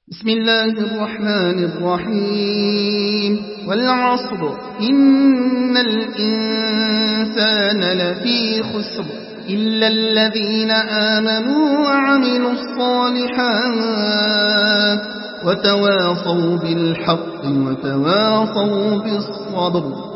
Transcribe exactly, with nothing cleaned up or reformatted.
بسم الله الرحمن الرحيم والعصر إن الإنسان لفي خسر إلا الذين آمنوا وعملوا الصالحات وتواصوا بالحق وتواصوا بالصبر.